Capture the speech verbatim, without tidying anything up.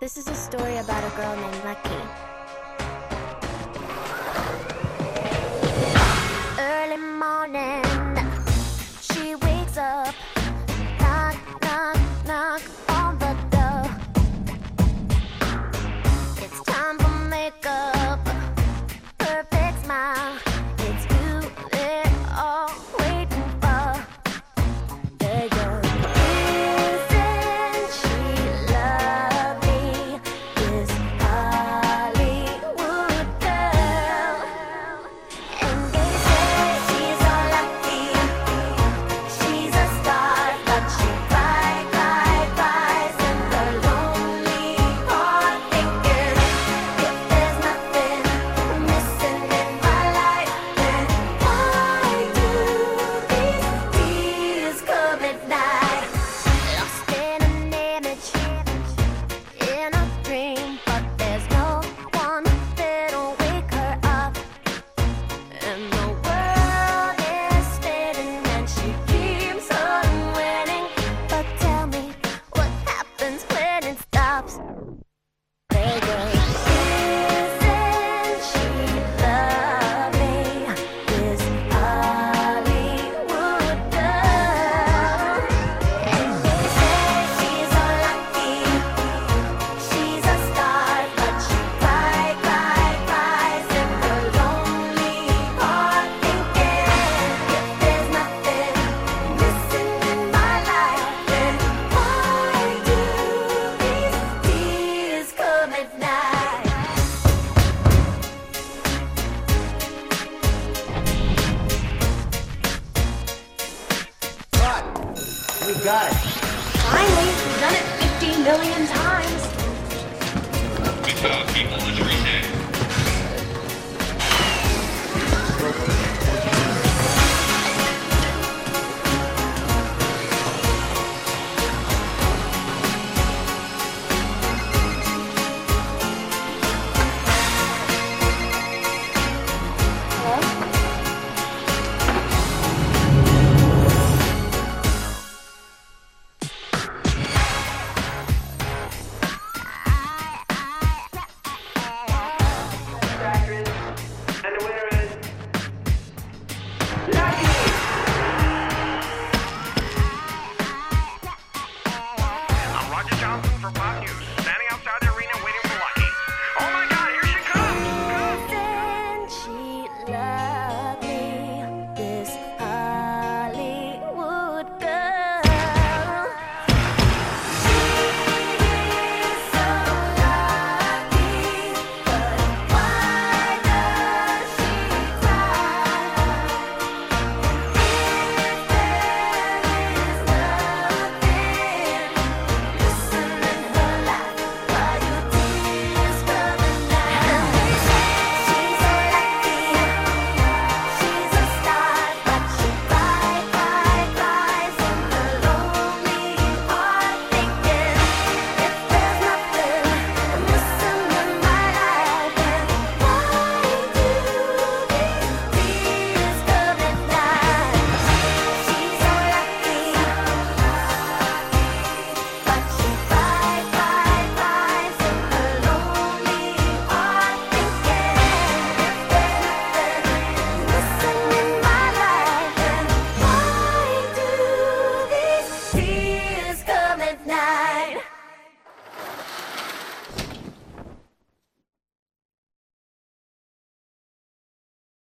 This is a story about a girl named Lucky. Early morning, she wakes up, knock, knock, knock on the door. It's time for makeup, perfect smile. It's you they're all waiting for. They go, isn't she lovely, this Hollywood girl? And they say she's so lucky, she's a star, but she cry, cry, cries in the lonely heart, thinking if there's nothing missing in my life, then why do these tears come at night? Lost in an image, in a dream, but there's no one that'll wake her up. And the world is spinning and she keeps on winning. But tell me, what happens when it stops? They go, isn't she lovely, this Hollywood girl? And they say she's so lucky, she's a star, but she cry, cry, cries in her lonely heart, thinking if there's nothing missing in my life, then why do these tears come at night? We got it. Finally, we've done it fifty million times. We found people in the tree stand. And the winner is Lucky! I'm Roger Johnson for Fox News, standing outside the arena waiting for Lucky. Oh my God, here she comes! Isn't she lovely, this Hollywood girl? She's so lucky, but why does she cry? If there is nothing missing in her life, why do tears come at night? She's so lucky, she's a star, but she cry, cry, cries in her lonely heart, thinking if there's nothing missing in my life, then why do these tears come at night? She's so lucky, but she cry, cry, cries in her lonely heart, thinking if there's nothing missing in my life, then why do these tears come at night?